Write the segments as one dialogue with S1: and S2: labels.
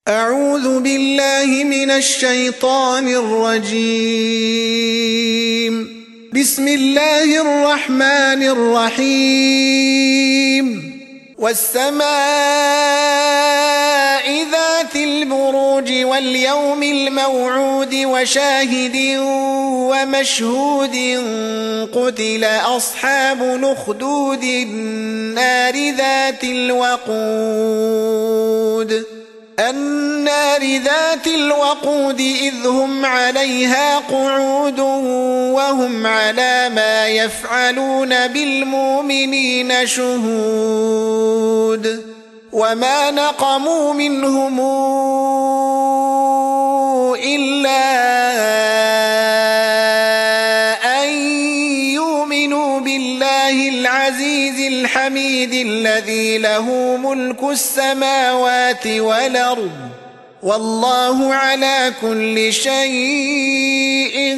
S1: أعوذ بالله من الشيطان الرجيم. بسم الله الرحمن الرحيم. والسماء ذات البروج واليوم الموعود وشاهد ومشهود قتل أصحاب الأخدود النار ذات الوقود إذ هم عليها قعود وهم على ما يفعلون بالمؤمنين شهود وما نقموا منهم إلا أن يؤمنوا بالله العزيز الحميد الذي له ملك السماوات والأرض والله على كل شيء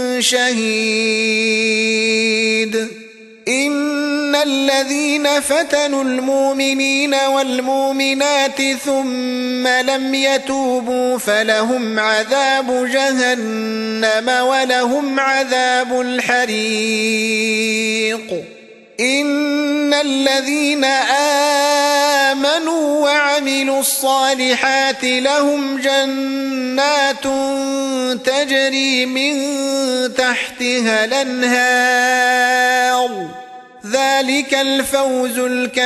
S1: شهيد. إن الذين فتنوا المؤمنين والمؤمنات ثم لم يتوبوا فلهم عذاب جهنم ولهم عذاب الحريق. إن الذين آمنوا وعملوا الصالحات لهم جنات تجري من تحتها الأنهار ذلك الفوز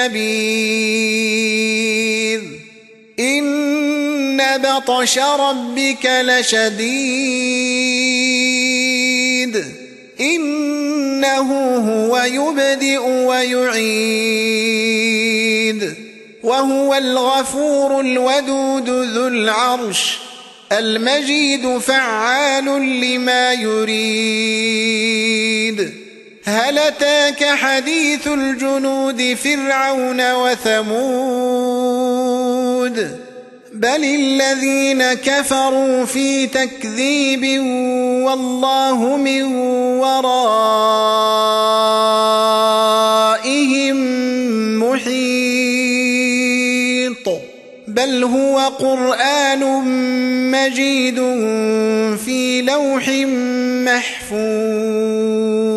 S1: الكبير. إن بطش ربك لشديد إنه هو يبدئ ويعيد وهو الغفور الودود ذو العرش المجيد فعال لما يريد. هل أتاك حديث الجنود فرعون وثمود بل الذين كفروا في تكذيب والله من ورائهم محيط. بل هو قرآن مجيد في لوح محفوظ.